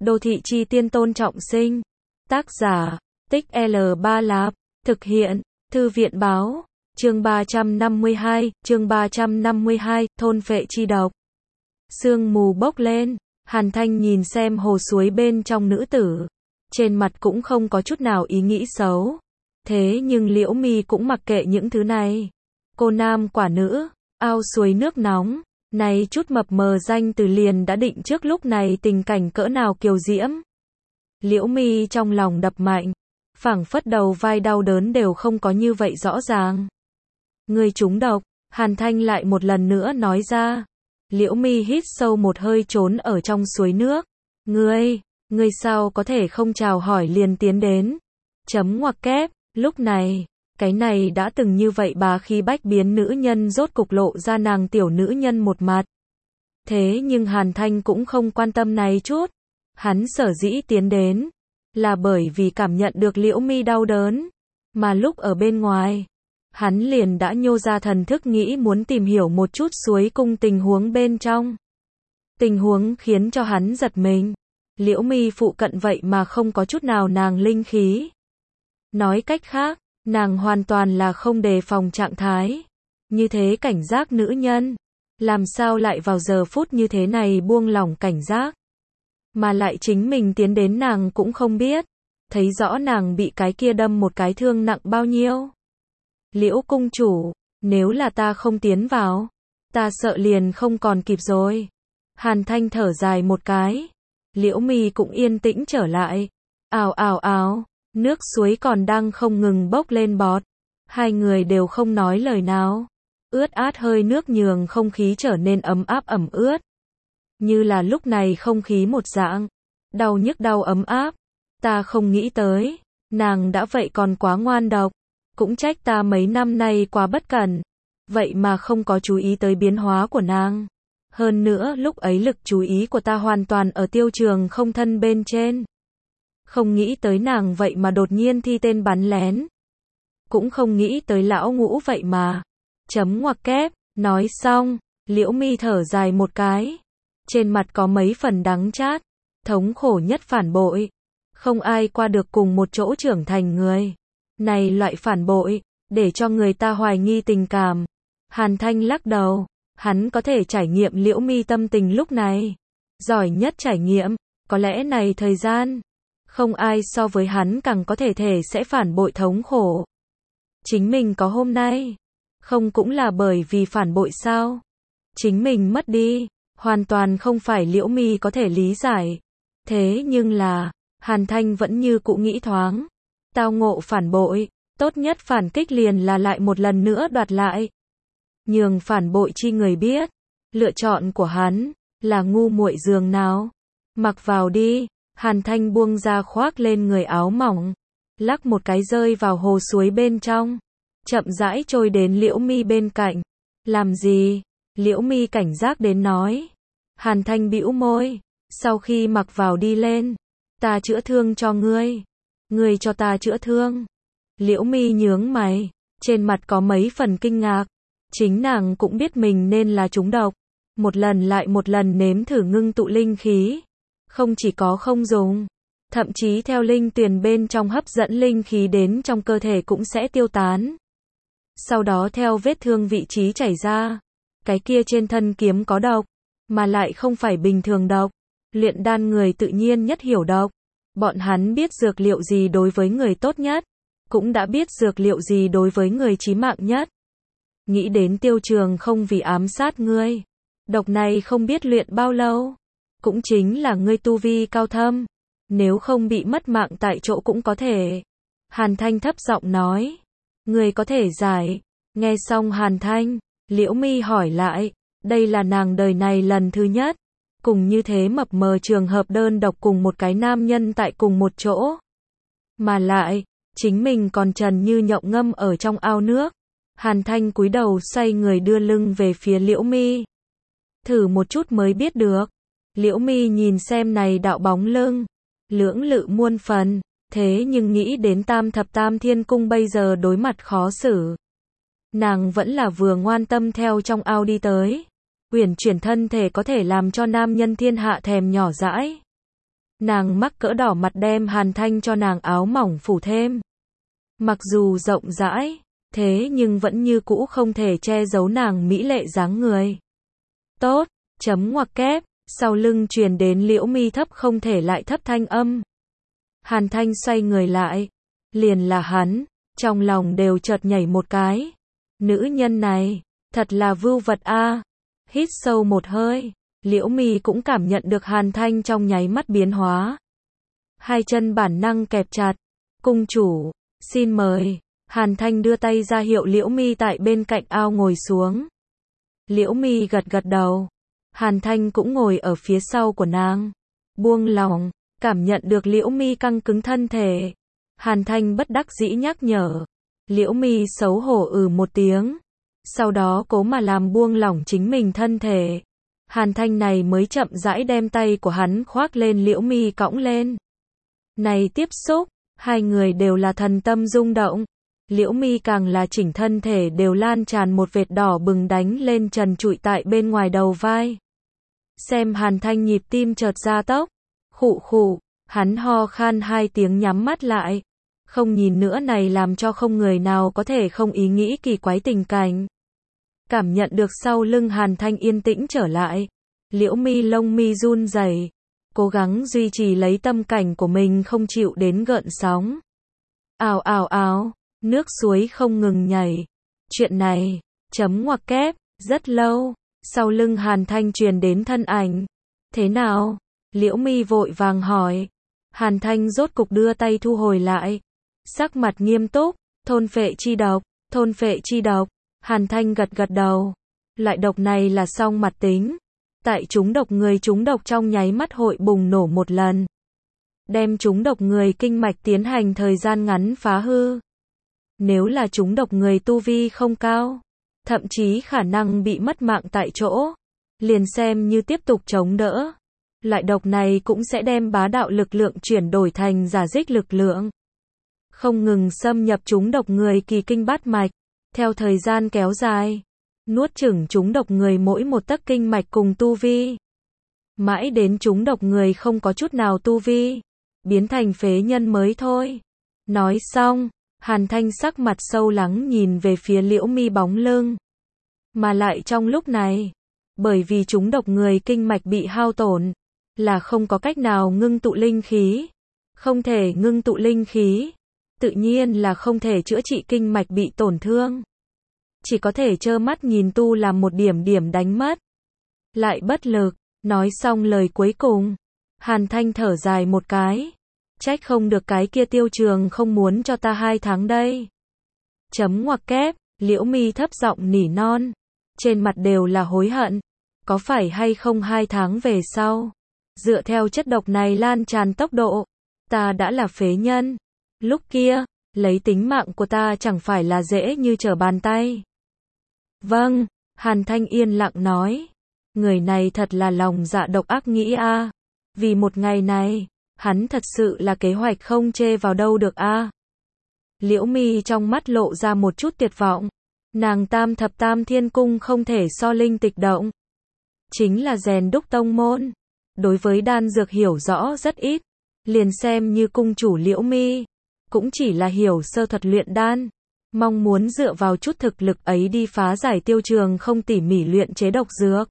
Đô thị chi tiên Tôn Trọng Sinh. Tác giả, Tích L3 Lạp. Thực hiện, Thư viện báo. Chương 352, chương 352, thôn phệ chi độc. Sương mù bốc lên, Hàn Thanh nhìn xem hồ suối bên trong nữ tử. Trên mặt cũng không có chút nào ý nghĩ xấu. Thế nhưng Liễu Mi cũng mặc kệ những thứ này. Cô nam quả nữ, ao suối nước nóng. Này chút mập mờ danh từ liền đã định trước lúc này tình cảnh cỡ nào kiều diễm. Liễu Mi trong lòng đập mạnh, phảng phất đầu vai đau đớn đều không có như vậy rõ ràng. Người trúng độc, Hàn Thanh lại một lần nữa nói ra. Liễu Mi hít sâu một hơi trốn ở trong suối nước. Ngươi sao có thể không chào hỏi liền tiến đến. Chấm ngoặc kép, lúc này, cái này đã từng như vậy bá khí bách biến nữ nhân rốt cục lộ ra nàng tiểu nữ nhân một mặt. Thế nhưng Hàn Thanh cũng không quan tâm này chút. Hắn sở dĩ tiến đến, là bởi vì cảm nhận được Liễu Mi đau đớn. Mà lúc ở bên ngoài, hắn liền đã nhô ra thần thức nghĩ muốn tìm hiểu một chút suối cung tình huống bên trong. Tình huống khiến cho hắn giật mình. Liễu Mi phụ cận vậy mà không có chút nào nàng linh khí. Nói cách khác, nàng hoàn toàn là không đề phòng trạng thái. Như thế cảnh giác nữ nhân, làm sao lại vào giờ phút như thế này buông lỏng cảnh giác. Mà lại chính mình tiến đến nàng cũng không biết. Thấy rõ nàng bị cái kia đâm một cái thương nặng bao nhiêu. Liễu cung chủ, nếu là ta không tiến vào, ta sợ liền không còn kịp rồi. Hàn Thanh thở dài một cái. Liễu Mi cũng yên tĩnh trở lại. Ào ào ào, nước suối còn đang không ngừng bốc lên bọt. Hai người đều không nói lời nào. Ướt át hơi nước nhường không khí trở nên ấm áp ẩm ướt. Như là lúc này không khí một dạng. Đau nhức đau ấm áp. Ta không nghĩ tới. Nàng đã vậy còn quá ngoan độc. Cũng trách ta mấy năm nay quá bất cẩn. Vậy mà không có chú ý tới biến hóa của nàng. Hơn nữa lúc ấy lực chú ý của ta hoàn toàn ở Tiêu Trường không thân bên trên. Không nghĩ tới nàng vậy mà đột nhiên thi tên bắn lén. Cũng không nghĩ tới lão ngũ vậy mà. Chấm ngoặc kép, nói xong, Liễu Mi thở dài một cái. Trên mặt có mấy phần đắng chát. Thống khổ nhất phản bội. Không ai qua được cùng một chỗ trưởng thành người. Này loại phản bội, để cho người ta hoài nghi tình cảm. Hàn Thanh lắc đầu. Hắn có thể trải nghiệm Liễu Mi tâm tình lúc này. Giỏi nhất trải nghiệm, có lẽ này thời gian. Không ai so với hắn càng có thể sẽ phản bội thống khổ. Chính mình có hôm nay, không cũng là bởi vì phản bội sao? Chính mình mất đi, hoàn toàn không phải Liễu Mi có thể lý giải. Thế nhưng là, Hàn Thanh vẫn như cũ nghĩ thoáng. Tao ngộ phản bội, tốt nhất phản kích liền là lại một lần nữa đoạt lại. Nhường phản bội chi người biết, lựa chọn của hắn là ngu muội giường nào. Mặc vào đi. Hàn Thanh buông ra khoác lên người áo mỏng, lắc một cái rơi vào hồ suối bên trong, chậm rãi trôi đến Liễu Mi bên cạnh. Làm gì? Liễu Mi cảnh giác đến nói. Hàn Thanh bĩu môi, sau khi mặc vào đi lên, ta chữa thương cho ngươi. Ngươi cho ta chữa thương? Liễu Mi nhướng mày, trên mặt có mấy phần kinh ngạc. Chính nàng cũng biết mình nên là trúng độc, một lần lại một lần nếm thử ngưng tụ linh khí. Không chỉ có không dùng, thậm chí theo linh tuyền bên trong hấp dẫn linh khí đến trong cơ thể cũng sẽ tiêu tán. Sau đó theo vết thương vị trí chảy ra, cái kia trên thân kiếm có độc, mà lại không phải bình thường độc. Luyện đan người tự nhiên nhất hiểu độc. Bọn hắn biết dược liệu gì đối với người tốt nhất, cũng đã biết dược liệu gì đối với người chí mạng nhất. Nghĩ đến Tiêu Trường không vì ám sát ngươi. Độc này không biết luyện bao lâu. Cũng chính là ngươi tu vi cao thâm. Nếu không bị mất mạng tại chỗ cũng có thể. Hàn Thanh thấp giọng nói. Ngươi có thể giải. Nghe xong Hàn Thanh, Liễu Mi hỏi lại. Đây là nàng đời này lần thứ nhất. Cùng như thế mập mờ trường hợp đơn độc cùng một cái nam nhân tại cùng một chỗ. Mà lại, chính mình còn trần như nhộng ngâm ở trong ao nước. Hàn Thanh cúi đầu xoay người đưa lưng về phía Liễu Mi. Thử một chút mới biết được. Liễu Mi nhìn xem này đạo bóng lưng, lưỡng lự muôn phần, thế nhưng nghĩ đến Tam Thập Tam Thiên Cung bây giờ đối mặt khó xử. Nàng vẫn là vừa ngoan tâm theo trong ao đi tới. Uyển chuyển thân thể có thể làm cho nam nhân thiên hạ thèm nhỏ dãi. Nàng mắc cỡ đỏ mặt đem Hàn Thanh cho nàng áo mỏng phủ thêm. Mặc dù rộng rãi, thế nhưng vẫn như cũ không thể che giấu nàng mỹ lệ dáng người. Tốt, chấm ngoặc kép, sau lưng truyền đến Liễu Mi thấp không thể lại thấp thanh âm. Hàn Thanh xoay người lại, liền là hắn, trong lòng đều chợt nhảy một cái. Nữ nhân này, thật là vưu vật a. Hít sâu một hơi, Liễu Mi cũng cảm nhận được Hàn Thanh trong nháy mắt biến hóa. Hai chân bản năng kẹp chặt, cung chủ, xin mời. Hàn Thanh đưa tay ra hiệu Liễu Mi tại bên cạnh ao ngồi xuống. Liễu Mi gật gật đầu. Hàn Thanh cũng ngồi ở phía sau của nàng. Buông lòng, cảm nhận được Liễu Mi căng cứng thân thể. Hàn Thanh bất đắc dĩ nhắc nhở. Liễu Mi xấu hổ một tiếng. Sau đó cố mà làm buông lỏng chính mình thân thể. Hàn Thanh này mới chậm rãi đem tay của hắn khoác lên Liễu Mi cõng lên. Này tiếp xúc, hai người đều là thần tâm rung động. Liễu Mi càng là chỉnh thân thể đều lan tràn một vệt đỏ bừng đánh lên trần trụi tại bên ngoài đầu vai. Xem Hàn Thanh nhịp tim chợt gia tốc. Khụ khụ, hắn ho khan hai tiếng nhắm mắt lại. Không nhìn nữa này làm cho không người nào có thể không ý nghĩ kỳ quái tình cảnh. Cảm nhận được sau lưng Hàn Thanh yên tĩnh trở lại. Liễu Mi lông mi run rẩy, cố gắng duy trì lấy tâm cảnh của mình không chịu đến gợn sóng. Ào ào ào, nước suối không ngừng nhảy. Chuyện này, chấm ngoặc kép, rất lâu, sau lưng Hàn Thanh truyền đến thân ảnh. Thế nào? Liễu Mi vội vàng hỏi. Hàn Thanh rốt cục đưa tay thu hồi lại. Sắc mặt nghiêm túc, thôn phệ chi độc, thôn phệ chi độc. Hàn Thanh gật gật đầu. Loại độc này là song mặt tính. Tại chúng độc người chúng độc trong nháy mắt hội bùng nổ một lần. Đem chúng độc người kinh mạch tiến hành thời gian ngắn phá hư. Nếu là chúng độc người tu vi không cao, thậm chí khả năng bị mất mạng tại chỗ, liền xem như tiếp tục chống đỡ. Loại độc này cũng sẽ đem bá đạo lực lượng chuyển đổi thành giả dích lực lượng. Không ngừng xâm nhập chúng độc người kỳ kinh bát mạch, theo thời gian kéo dài, nuốt chửng chúng độc người mỗi một tấc kinh mạch cùng tu vi. Mãi đến chúng độc người không có chút nào tu vi, biến thành phế nhân mới thôi. Nói xong, Hàn Thanh sắc mặt sâu lắng nhìn về phía Liễu Mi bóng lưng. Mà lại trong lúc này, bởi vì chúng độc người kinh mạch bị hao tổn, là không có cách nào ngưng tụ linh khí. Không thể ngưng tụ linh khí, tự nhiên là không thể chữa trị kinh mạch bị tổn thương. Chỉ có thể trơ mắt nhìn tu làm một điểm điểm đánh mất. Lại bất lực, nói xong lời cuối cùng. Hàn Thanh thở dài một cái. Trách không được cái kia Tiêu Trường không muốn cho ta 2 tháng đây. Chấm ngoặc kép, Liễu Mi thấp giọng nỉ non. Trên mặt đều là hối hận. Có phải hay không 2 tháng về sau? Dựa theo chất độc này lan tràn tốc độ, ta đã là phế nhân. Lúc kia, lấy tính mạng của ta chẳng phải là dễ như trở bàn tay. Vâng, Hàn Thanh yên lặng nói. Người này thật là lòng dạ độc ác nghĩ a. Vì một ngày này, hắn thật sự là kế hoạch không chê vào đâu được a. Liễu Mi trong mắt lộ ra một chút tuyệt vọng. Nàng Tam Thập Tam Thiên Cung không thể so linh tịch động. Chính là rèn đúc tông môn. Đối với đan dược hiểu rõ rất ít. Liền xem như cung chủ Liễu Mi, cũng chỉ là hiểu sơ thuật luyện đan. Mong muốn dựa vào chút thực lực ấy đi phá giải Tiêu Trường không tỉ mỉ luyện chế độc dược.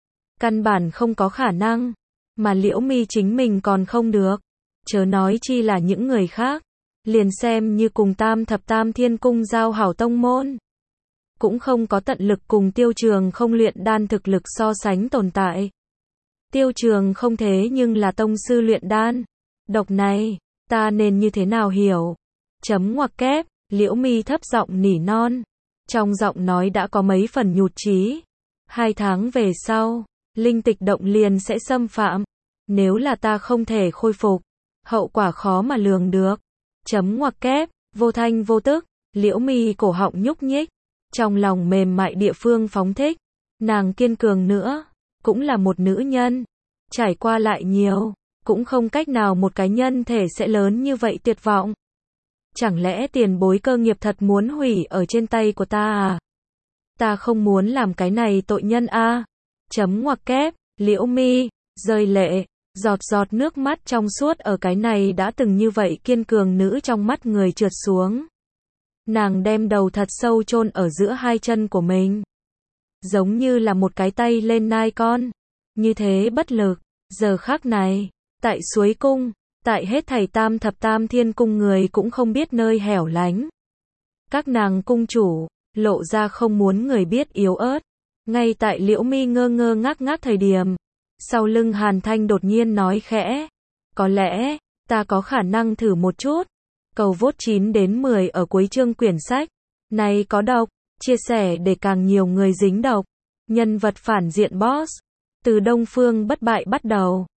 Căn bản không có khả năng. Mà Liễu Mi chính mình còn không được. Chớ nói chi là những người khác. Liền xem như cùng Tam Thập Tam Thiên Cung giao hảo tông môn, cũng không có tận lực cùng Tiêu Trường không luyện đan thực lực so sánh tồn tại. Tiêu Trường không thế nhưng là tông sư luyện đan. Độc này, ta nên như thế nào hiểu? Chấm ngoặc kép, Liễu Mi thấp giọng nỉ non. Trong giọng nói đã có mấy phần nhụt chí. 2 tháng về sau, linh tịch động liền sẽ xâm phạm. Nếu là ta không thể khôi phục, hậu quả khó mà lường được. Chấm ngoặc kép, vô thanh vô tức, Liễu Mi cổ họng nhúc nhích. Trong lòng mềm mại địa phương phóng thích. Nàng kiên cường nữa, cũng là một nữ nhân. Trải qua lại nhiều, cũng không cách nào một cái nhân thể sẽ lớn như vậy tuyệt vọng. Chẳng lẽ tiền bối cơ nghiệp thật muốn hủy ở trên tay của ta à? Ta không muốn làm cái này tội nhân a. Chấm ngoặc kép, Liễu Mi rơi lệ. Giọt giọt nước mắt trong suốt ở cái này đã từng như vậy kiên cường nữ trong mắt người trượt xuống. Nàng đem đầu thật sâu chôn ở giữa hai chân của mình. Giống như là một cái tay lên nai con. Như thế bất lực. Giờ khắc này, tại suối cung, tại hết thảy tam thập tam thiên cung người cũng không biết nơi hẻo lánh. Các nàng cung chủ, lộ ra không muốn người biết yếu ớt. Ngay tại Liễu Mi ngơ ngơ ngác ngác thời điểm, sau lưng Hàn Thanh đột nhiên nói khẽ. Có lẽ, ta có khả năng thử một chút. Cầu vote 9 đến 10 ở cuối chương quyển sách. Này có độc, chia sẻ để càng nhiều người dính độc. Nhân vật phản diện boss. Từ Đông Phương bất bại bắt đầu.